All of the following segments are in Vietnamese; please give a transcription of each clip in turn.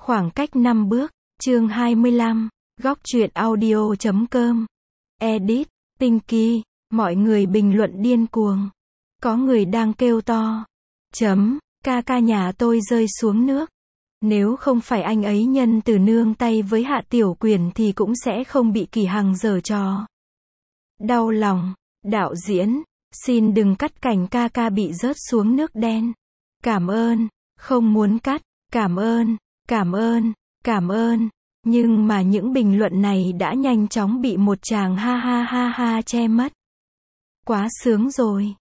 Khoảng cách 5 bước, chương 25, góc truyện audio.com. Edit, Pinky, mọi người bình luận điên cuồng. Có người đang kêu to. Ca ca nhà tôi rơi xuống nước. Nếu không phải anh ấy nhân từ nương tay với Hạ Tiểu Quyển thì cũng sẽ không bị Kỳ Hằng giở trò. Đau lòng, đạo diễn, xin đừng cắt cảnh ca ca bị rớt xuống nước đen. Cảm ơn, không muốn cắt, cảm ơn. Nhưng mà những bình luận này đã nhanh chóng bị một tràng ha che mất. Quá sướng rồi,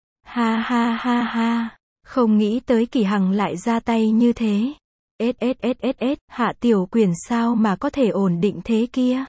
ha, không nghĩ tới Kỳ Hằng lại ra tay như thế. Hạ Tiểu Quyển sao mà có thể ổn định thế kia.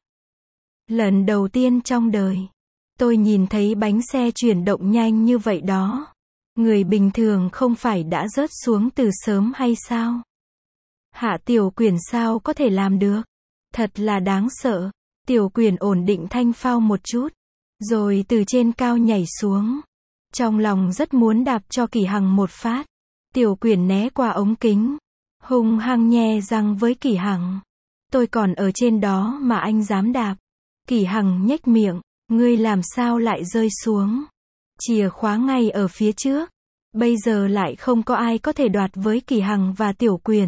Lần đầu tiên trong đời, tôi nhìn thấy bánh xe chuyển động nhanh như vậy đó. Người bình thường không phải đã rớt xuống từ sớm hay sao? Hạ Tiểu Quyển sao có thể làm được? Thật là đáng sợ. Tiểu Quyển ổn định thanh phao một chút, rồi từ trên cao nhảy xuống. Trong lòng rất muốn đạp cho Kỳ Hằng một phát. Tiểu Quyển né qua ống kính, hung hăng nhe răng với Kỳ Hằng. Tôi còn ở trên đó mà anh dám đạp. Kỳ Hằng nhếch miệng, ngươi làm sao lại rơi xuống? Chìa khóa ngay ở phía trước. Bây giờ lại không có ai có thể đoạt với Kỳ Hằng và Tiểu Quyển.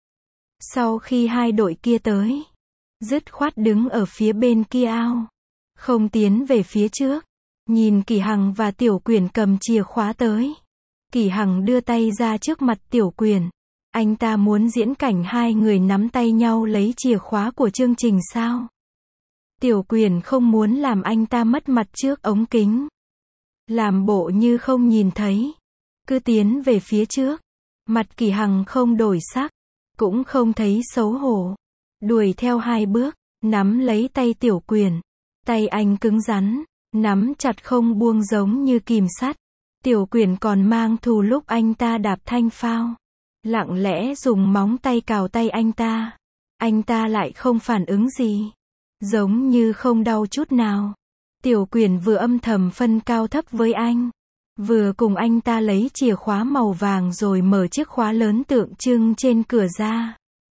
Sau khi hai đội kia tới, dứt khoát đứng ở phía bên kia ao, không tiến về phía trước. Nhìn Kỳ Hằng và Tiểu Quyển cầm chìa khóa tới. Kỳ Hằng đưa tay ra trước mặt Tiểu Quyển. Anh ta muốn diễn cảnh hai người nắm tay nhau lấy chìa khóa của chương trình sao? Tiểu Quyển không muốn làm anh ta mất mặt trước ống kính. Làm bộ như không nhìn thấy. Cứ tiến về phía trước. Mặt Kỳ Hằng không đổi sắc, cũng không thấy xấu hổ. Đuổi theo hai bước, nắm lấy tay Tiểu Quyển. Tay anh cứng rắn, nắm chặt không buông giống như kìm sắt. Tiểu Quyển còn mang thù lúc anh ta đạp thanh phao. Lặng lẽ dùng móng tay cào tay anh ta. Anh ta lại không phản ứng gì. Giống như không đau chút nào. Tiểu Quyển vừa âm thầm phân cao thấp với anh, vừa cùng anh ta lấy chìa khóa màu vàng rồi mở chiếc khóa lớn tượng trưng trên cửa ra.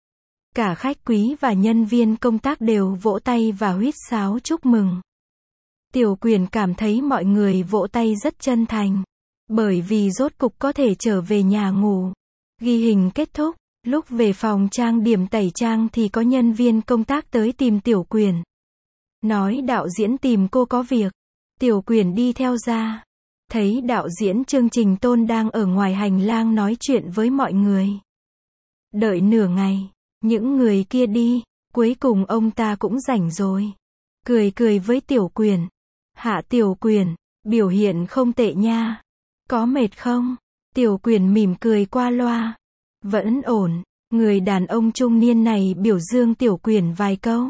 Cả khách quý và nhân viên công tác đều vỗ tay và huýt sáo chúc mừng. Tiểu Quyển cảm thấy mọi người vỗ tay rất chân thành, bởi vì rốt cục có thể trở về nhà ngủ. Ghi hình kết thúc, lúc về phòng trang điểm tẩy trang thì có nhân viên công tác tới tìm Tiểu Quyển. Nói đạo diễn tìm cô có việc. Tiểu Quyển đi theo ra. Thấy đạo diễn chương trình Tôn đang ở ngoài hành lang nói chuyện với mọi người. Đợi nửa ngày, những người kia đi, cuối cùng ông ta cũng rảnh rồi. Cười với Tiểu Quyển. Hạ Tiểu Quyển, biểu hiện không tệ nha. Có mệt không? Tiểu Quyển mỉm cười qua loa. Vẫn ổn. Người đàn ông trung niên này biểu dương Tiểu Quyển vài câu.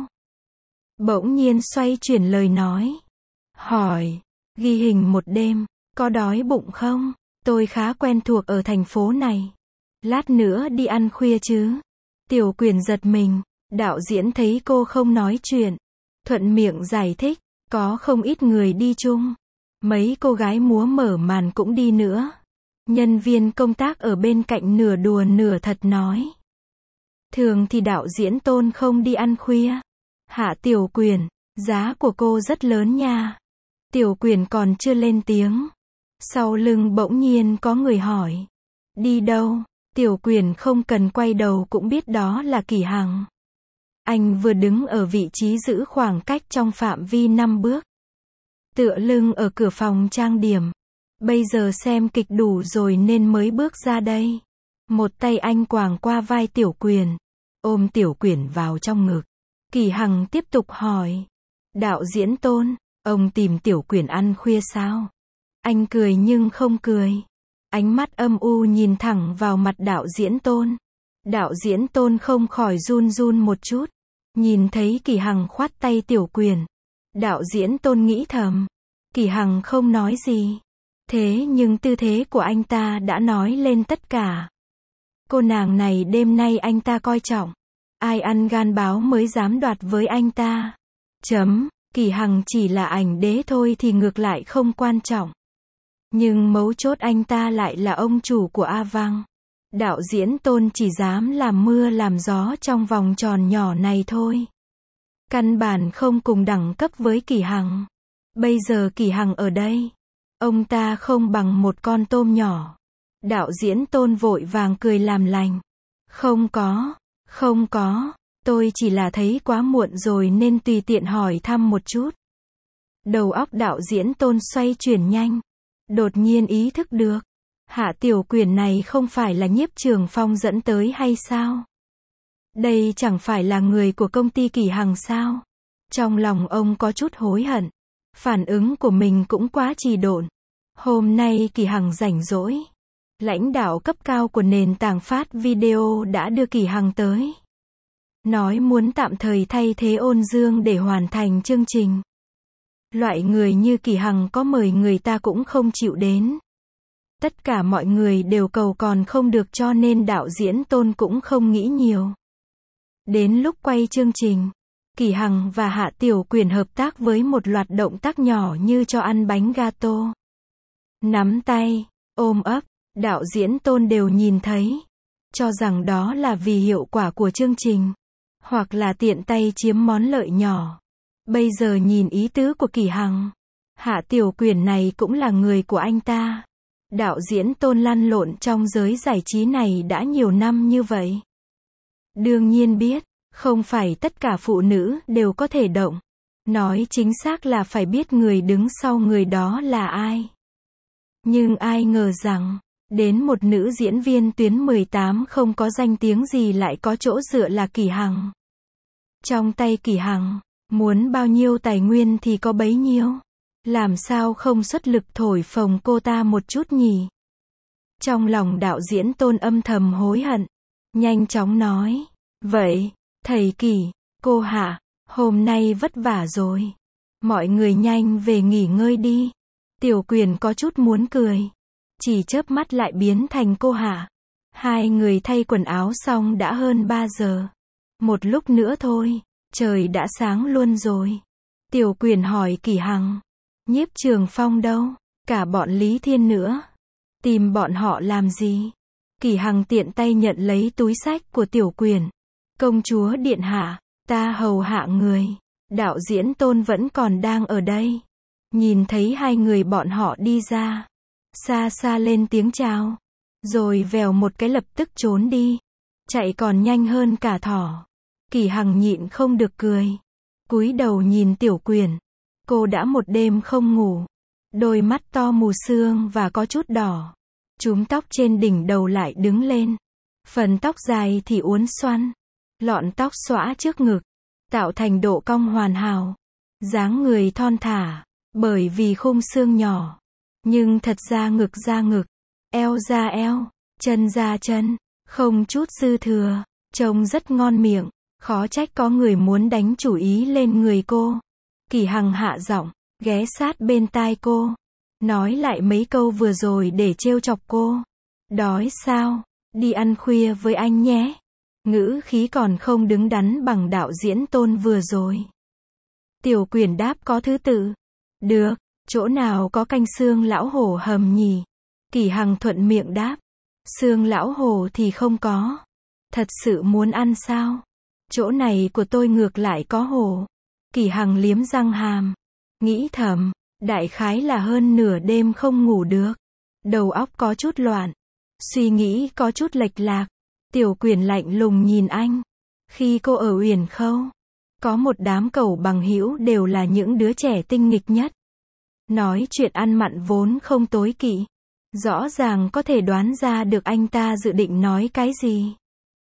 Bỗng nhiên xoay chuyển lời nói. Hỏi, ghi hình một đêm, có đói bụng không? Tôi khá quen thuộc ở thành phố này. Lát nữa đi ăn khuya chứ? Tiểu Quyển giật mình. Đạo diễn thấy cô không nói chuyện, thuận miệng giải thích, có không ít người đi chung. Mấy cô gái múa mở màn cũng đi nữa. Nhân viên công tác ở bên cạnh nửa đùa nửa thật nói. Thường thì đạo diễn Tôn không đi ăn khuya. Hạ Tiểu Quyển, giá của cô rất lớn nha. Tiểu Quyển còn chưa lên tiếng. Sau lưng bỗng nhiên có người hỏi. Đi đâu? Tiểu Quyển không cần quay đầu cũng biết đó là Kỳ Hằng. Anh vừa đứng ở vị trí giữ khoảng cách trong phạm vi 5 bước. Tựa lưng ở cửa phòng trang điểm. Bây giờ xem kịch đủ rồi nên mới bước ra đây. Một tay anh quàng qua vai Tiểu Quyển, ôm Tiểu Quyển vào trong ngực. Kỳ Hằng tiếp tục hỏi. Đạo diễn Tôn, ông tìm Tiểu Quyển ăn khuya sao? Anh cười nhưng không cười. Ánh mắt âm u nhìn thẳng vào mặt đạo diễn Tôn. Đạo diễn Tôn không khỏi run một chút. Nhìn thấy Kỳ Hằng khoát tay Tiểu Quyển. Đạo diễn Tôn nghĩ thầm. Kỳ Hằng không nói gì. Thế nhưng tư thế của anh ta đã nói lên tất cả. Cô nàng này đêm nay anh ta coi trọng. Ai ăn gan báo mới dám đoạt với anh ta. Kỳ Hằng chỉ là ảnh đế thôi thì ngược lại không quan trọng. Nhưng mấu chốt anh ta lại là ông chủ của A Vang. Đạo diễn Tôn chỉ dám làm mưa làm gió trong vòng tròn nhỏ này thôi. Căn bản không cùng đẳng cấp với Kỳ Hằng. Bây giờ Kỳ Hằng ở đây. Ông ta không bằng một con tôm nhỏ. Đạo diễn Tôn vội vàng cười làm lành. Không có, tôi chỉ là thấy quá muộn rồi nên tùy tiện hỏi thăm một chút. Đầu óc đạo diễn Tôn xoay chuyển nhanh. Đột nhiên ý thức được. Hạ Tiểu Quyển này không phải là Nhiếp Trường Phong dẫn tới hay sao? Đây chẳng phải là người của công ty Kỳ Hằng sao? Trong lòng ông có chút hối hận. Phản ứng của mình cũng quá trì độn. Hôm nay Kỳ Hằng rảnh rỗi. Lãnh đạo cấp cao của nền tảng phát video đã đưa Kỳ Hằng tới. Nói muốn tạm thời thay thế Ôn Dương để hoàn thành chương trình. Loại người như Kỳ Hằng có mời người ta cũng không chịu đến. Tất cả mọi người đều cầu còn không được cho nên đạo diễn Tôn cũng không nghĩ nhiều. Đến lúc quay chương trình, Kỳ Hằng và Hạ Tiểu Quyển hợp tác với một loạt động tác nhỏ như cho ăn bánh gato. Nắm tay, ôm ấp, đạo diễn Tôn đều nhìn thấy. Cho rằng đó là vì hiệu quả của chương trình. Hoặc là tiện tay chiếm món lợi nhỏ. Bây giờ nhìn ý tứ của Kỳ Hằng. Hạ Tiểu Quyển này cũng là người của anh ta. Đạo diễn Tôn lăn lộn trong giới giải trí này đã nhiều năm như vậy. Đương nhiên biết, không phải tất cả phụ nữ đều có thể động. Nói chính xác là phải biết người đứng sau người đó là ai. Nhưng ai ngờ rằng, đến một nữ diễn viên tuyến 18 không có danh tiếng gì lại có chỗ dựa là Kỳ Hằng. Trong tay Kỳ Hằng, muốn bao nhiêu tài nguyên thì có bấy nhiêu. Làm sao không xuất lực thổi phồng cô ta một chút nhỉ? Trong lòng đạo diễn Tôn âm thầm hối hận. Nhanh chóng nói. Vậy, thầy Kỳ, cô Hạ, hôm nay vất vả rồi. Mọi người nhanh về nghỉ ngơi đi. Tiểu Quyển có chút muốn cười. Chỉ chớp mắt lại biến thành cô Hạ. Hai người thay quần áo xong đã hơn 3 giờ. Một lúc nữa thôi, trời đã sáng luôn rồi. Tiểu Quyển hỏi Kỳ Hằng. Nhiếp Trường Phong đâu? Cả bọn Lý Thiên nữa. Tìm bọn họ làm gì? Kỳ Hằng tiện tay nhận lấy túi sách của Tiểu Quyển. Công chúa điện hạ, ta hầu hạ người. Đạo diễn Tôn vẫn còn đang ở đây. Nhìn thấy hai người bọn họ đi ra. Xa xa lên tiếng chào. Rồi vèo một cái lập tức trốn đi. Chạy còn nhanh hơn cả thỏ. Kỳ Hằng nhịn không được cười. Cúi đầu nhìn Tiểu Quyển. Cô đã một đêm không ngủ. Đôi mắt to mù sương và có chút đỏ. Chúm tóc trên đỉnh đầu lại đứng lên. Phần tóc dài thì uốn xoăn. Lọn tóc xõa trước ngực. Tạo thành độ cong hoàn hảo. Dáng người thon thả. Bởi vì khung xương nhỏ. Nhưng thật ra ngực. Eo ra eo. Chân ra chân. Không chút dư thừa. Trông rất ngon miệng. Khó trách có người muốn đánh chủ ý lên người cô. Kỳ Hằng hạ giọng, ghé sát bên tai cô. Nói lại mấy câu vừa rồi để trêu chọc cô. Đói sao? Đi ăn khuya với anh nhé. Ngữ khí còn không đứng đắn bằng đạo diễn Tôn vừa rồi. Tiểu Quyển đáp có thứ tự. Được, chỗ nào có canh xương lão hổ hầm nhỉ? Kỳ Hằng thuận miệng đáp. Xương lão hổ thì không có. Thật sự muốn ăn sao? Chỗ này của tôi ngược lại có hổ. Kỳ Hằng liếm răng hàm. Nghĩ thầm, đại khái là hơn nửa đêm không ngủ được. Đầu óc có chút loạn. Suy nghĩ có chút lệch lạc. Tiểu Quyển lạnh lùng nhìn anh. Khi cô ở Uyển Khâu, có một đám cẩu bằng hữu đều là những đứa trẻ tinh nghịch nhất. Nói chuyện ăn mặn vốn không tối kỵ. Rõ ràng có thể đoán ra được anh ta dự định nói cái gì.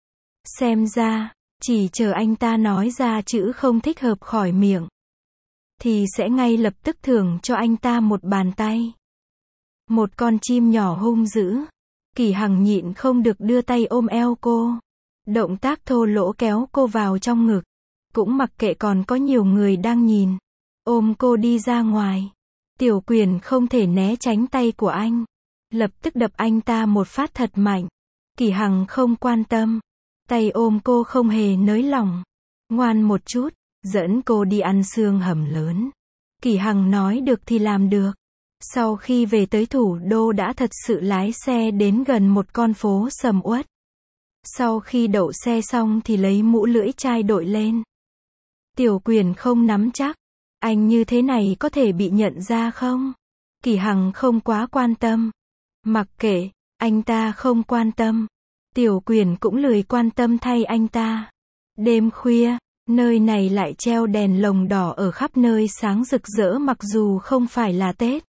Xem ra, chỉ chờ anh ta nói ra chữ không thích hợp khỏi miệng, thì sẽ ngay lập tức thưởng cho anh ta một bàn tay. Một con chim nhỏ hung dữ. Kỳ Hằng nhịn không được đưa tay ôm eo cô. Động tác thô lỗ kéo cô vào trong ngực. Cũng mặc kệ còn có nhiều người đang nhìn. Ôm cô đi ra ngoài. Tiểu Quyển không thể né tránh tay của anh. Lập tức đập anh ta một phát thật mạnh. Kỳ Hằng không quan tâm. Tay ôm cô không hề nới lỏng. Ngoan một chút, dẫn cô đi ăn xương hầm lớn. Kỳ Hằng nói được thì làm được. Sau khi về tới thủ đô đã thật sự lái xe đến gần một con phố sầm uất. Sau khi đậu xe xong thì lấy mũ lưỡi chai đội lên. Tiểu Quyền không nắm chắc. Anh như thế này có thể bị nhận ra không? Kỳ Hằng không quá quan tâm. Mặc kệ, anh ta không quan tâm. Tiểu Quyền cũng lười quan tâm thay anh ta. Đêm khuya, nơi này lại treo đèn lồng đỏ ở khắp nơi sáng rực rỡ mặc dù không phải là Tết.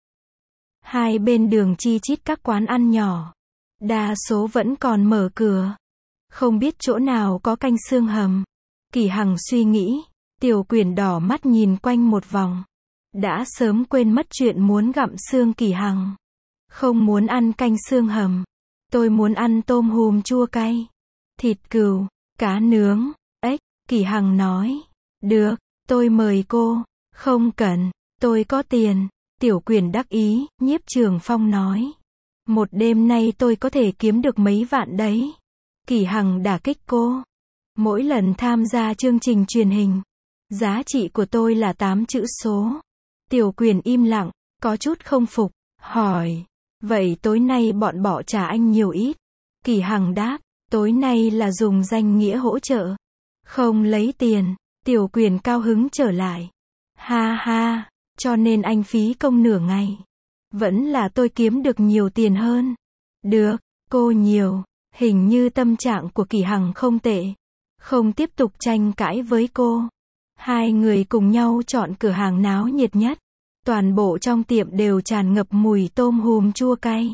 Hai bên đường chi chít các quán ăn nhỏ. Đa số vẫn còn mở cửa. Không biết chỗ nào có canh xương hầm. Kỳ Hằng suy nghĩ. Tiểu Quyền đỏ mắt nhìn quanh một vòng. Đã sớm quên mất chuyện muốn gặm xương Kỳ Hằng. Không muốn ăn canh xương hầm. Tôi muốn ăn tôm hùm chua cay. Thịt cừu, cá nướng, ếch. Kỳ Hằng nói. Được, tôi mời cô. Không cần, tôi có tiền. Tiểu Quyền đắc ý, Nhiếp Trường Phong nói. Một đêm nay tôi có thể kiếm được mấy vạn đấy. Kỳ Hằng đả kích cô. Mỗi lần tham gia chương trình truyền hình, giá trị của tôi là 8 chữ số. Tiểu Quyền im lặng, có chút không phục, hỏi. Vậy tối nay bọn bỏ trả anh nhiều ít? Kỳ Hằng đáp, tối nay là dùng danh nghĩa hỗ trợ. Không lấy tiền. Tiểu Quyền cao hứng trở lại. Ha ha, cho nên anh phí công nửa ngày. Vẫn là tôi kiếm được nhiều tiền hơn. Được, cô nhiều. Hình như tâm trạng của Kỳ Hằng không tệ. Không tiếp tục tranh cãi với cô. Hai người cùng nhau chọn cửa hàng náo nhiệt nhất. Toàn bộ trong tiệm đều tràn ngập mùi tôm hùm chua cay.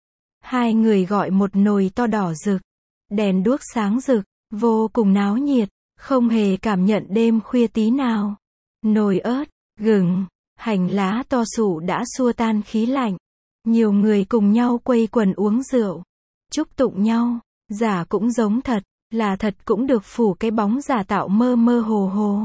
Hai người gọi một nồi to đỏ rực. Đèn đuốc sáng rực, vô cùng náo nhiệt, không hề cảm nhận đêm khuya tí nào. Nồi ớt, gừng, hành lá to sụ đã xua tan khí lạnh. Nhiều người cùng nhau quây quần uống rượu. Chúc tụng nhau, giả cũng giống thật, là thật cũng được phủ cái bóng giả tạo mơ mơ hồ hồ.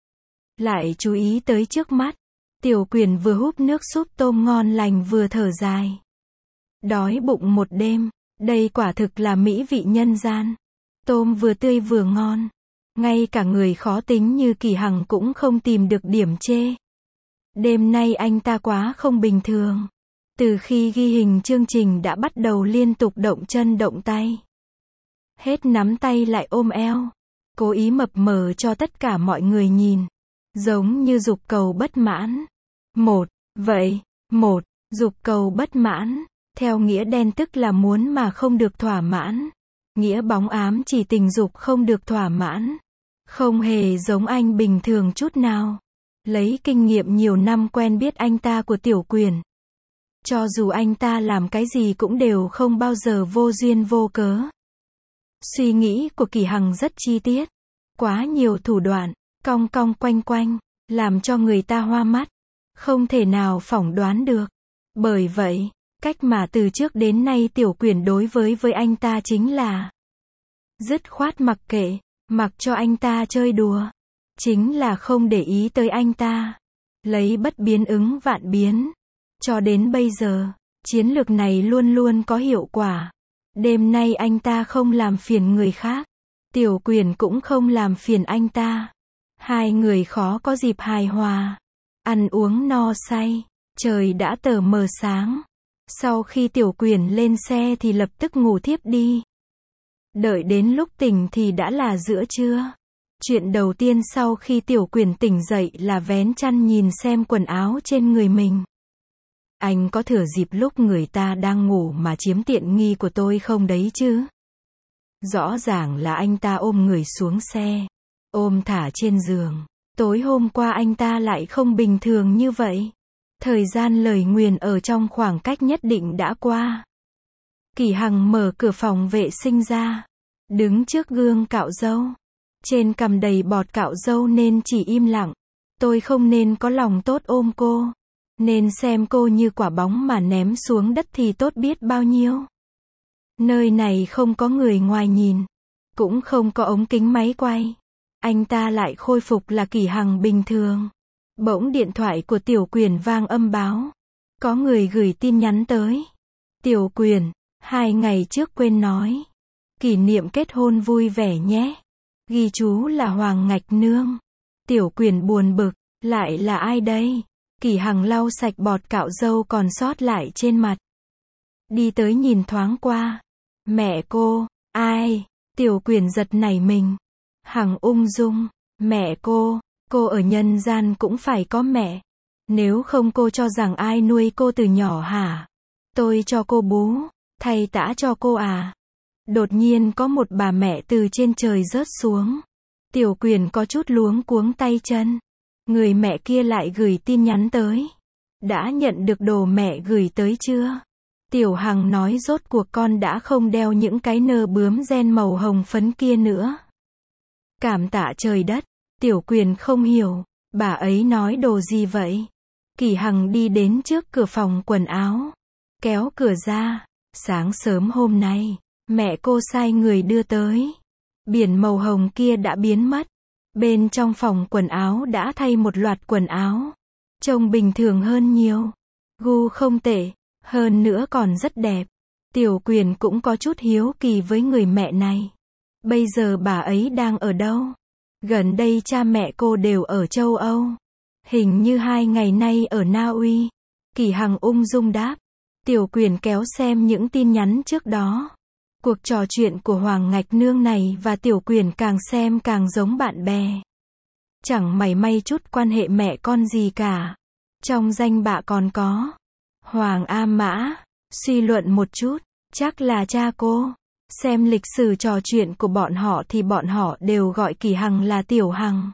Lại chú ý tới trước mắt. Tiểu Quyền vừa húp nước súp tôm ngon lành vừa thở dài. Đói bụng một đêm, đây quả thực là mỹ vị nhân gian. Tôm vừa tươi vừa ngon. Ngay cả người khó tính như Kỳ Hằng cũng không tìm được điểm chê. Đêm nay anh ta quá không bình thường. Từ khi ghi hình chương trình đã bắt đầu liên tục động chân động tay. Hết nắm tay lại ôm eo. Cố ý mập mờ cho tất cả mọi người nhìn. Giống như dục cầu bất mãn. Dục cầu bất mãn. Theo nghĩa đen tức là muốn mà không được thỏa mãn. Nghĩa bóng ám chỉ tình dục không được thỏa mãn. Không hề giống anh bình thường chút nào. Lấy kinh nghiệm nhiều năm quen biết anh ta của Tiểu Quyền. Cho dù anh ta làm cái gì cũng đều không bao giờ vô duyên vô cớ. Suy nghĩ của Kỳ Hằng rất chi tiết. Quá nhiều thủ đoạn, cong cong quanh quanh, làm cho người ta hoa mắt. Không thể nào phỏng đoán được. Bởi vậy, cách mà từ trước đến nay Tiểu Quyền đối với anh ta chính là dứt khoát mặc kệ, mặc cho anh ta chơi đùa. Chính là không để ý tới anh ta. Lấy bất biến ứng vạn biến. Cho đến bây giờ, chiến lược này luôn luôn có hiệu quả. Đêm nay anh ta không làm phiền người khác. Tiểu Quyền cũng không làm phiền anh ta. Hai người khó có dịp hài hòa. Ăn uống no say. Trời đã tờ mờ sáng. Sau khi Tiểu Quyền lên xe thì lập tức ngủ thiếp đi. Đợi đến lúc tỉnh thì đã là giữa trưa. Chuyện đầu tiên sau khi Tiểu Quyền tỉnh dậy là vén chăn nhìn xem quần áo trên người mình. Anh có thừa dịp lúc người ta đang ngủ mà chiếm tiện nghi của tôi không đấy chứ? Rõ ràng là anh ta ôm người xuống xe. Ôm thả trên giường. Tối hôm qua anh ta lại không bình thường như vậy. Thời gian lời nguyền ở trong khoảng cách nhất định đã qua. Kỳ Hằng mở cửa phòng vệ sinh ra. Đứng trước gương cạo râu. Trên cằm đầy bọt cạo râu nên chỉ im lặng. Tôi không nên có lòng tốt ôm cô. Nên xem cô như quả bóng mà ném xuống đất thì tốt biết bao nhiêu. Nơi này không có người ngoài nhìn. Cũng không có ống kính máy quay. Anh ta lại khôi phục là Kỳ Hằng bình thường. Bỗng điện thoại của Tiểu Quyền vang âm báo. Có người gửi tin nhắn tới. Tiểu Quyền, 2 ngày trước quên nói. Kỷ niệm kết hôn vui vẻ nhé. Ghi chú là Hoàng Ngạch Nương. Tiểu Quyền buồn bực. Lại là ai đây? Kỷ Hằng lau sạch bọt cạo râu còn sót lại trên mặt. Đi tới nhìn thoáng qua. Mẹ cô, ai? Tiểu Quyền giật nảy mình. Hằng ung dung, mẹ cô ở nhân gian cũng phải có mẹ. Nếu không cô cho rằng ai nuôi cô từ nhỏ hả? Tôi cho cô bú, thay tã cho cô à? Đột nhiên có một bà mẹ từ trên trời rớt xuống. Tiểu Quyền có chút luống cuống tay chân. Người mẹ kia lại gửi tin nhắn tới. Đã nhận được đồ mẹ gửi tới chưa? Tiểu Hằng nói rốt cuộc con đã không đeo những cái nơ bướm ren màu hồng phấn kia nữa. Cảm tạ trời đất. Tiểu Quyền không hiểu, bà ấy nói đồ gì vậy? Kỷ Hằng đi đến trước cửa phòng quần áo, kéo cửa ra. Sáng sớm hôm nay, mẹ cô sai người đưa tới. Biển màu hồng kia đã biến mất. Bên trong phòng quần áo đã thay một loạt quần áo. Trông bình thường hơn nhiều. Gu không tệ, hơn nữa còn rất đẹp. Tiểu Quyền cũng có chút hiếu kỳ với người mẹ này. Bây giờ bà ấy đang ở đâu? Gần đây cha mẹ cô đều ở châu Âu. Hình như 2 ngày nay ở Na Uy. Kỷ Hằng ung dung đáp. Tiểu Quyền kéo xem những tin nhắn trước đó. Cuộc trò chuyện của Hoàng Ngạch Nương này và Tiểu Quyền càng xem càng giống bạn bè. Chẳng mảy may chút quan hệ mẹ con gì cả. Trong danh bạ còn có Hoàng A Mã. Suy luận một chút, chắc là cha cô. Xem lịch sử trò chuyện của bọn họ thì bọn họ đều gọi Kỷ Hằng là Tiểu Hằng.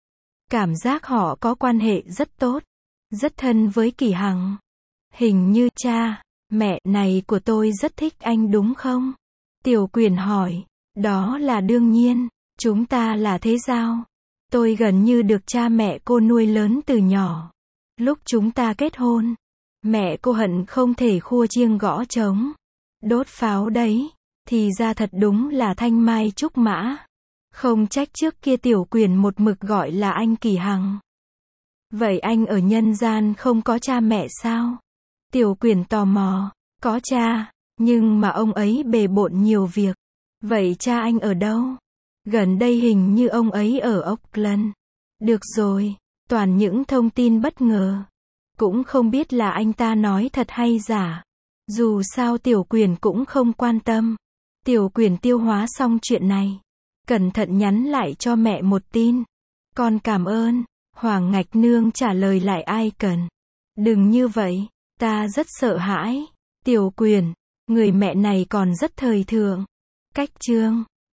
Cảm giác họ có quan hệ rất tốt, rất thân với Kỷ Hằng. Hình như cha, mẹ này của tôi rất thích anh đúng không? Tiểu Quyền hỏi. Đó là đương nhiên, chúng ta là thế giao. Tôi gần như được cha mẹ cô nuôi lớn từ nhỏ. Lúc chúng ta kết hôn, mẹ cô hận không thể khua chiêng gõ trống, đốt pháo đấy. Thì ra thật đúng là thanh mai trúc mã. Không trách trước kia Tiểu Quyền một mực gọi là anh Kỷ Hằng. Vậy anh ở nhân gian không có cha mẹ sao? Tiểu Quyền tò mò. Có cha, nhưng mà ông ấy bề bộn nhiều việc. Vậy cha anh ở đâu? Gần đây hình như ông ấy ở Auckland. Được rồi, toàn những thông tin bất ngờ. Cũng không biết là anh ta nói thật hay giả. Dù sao Tiểu Quyền cũng không quan tâm. Tiểu Quyền tiêu hóa xong chuyện này. Cẩn thận nhắn lại cho mẹ một tin. Con cảm ơn. Hoàng Ngạch Nương trả lời lại ai cần. Đừng như vậy, ta rất sợ hãi. Tiểu Quyền, người mẹ này còn rất thời thượng. Cách chương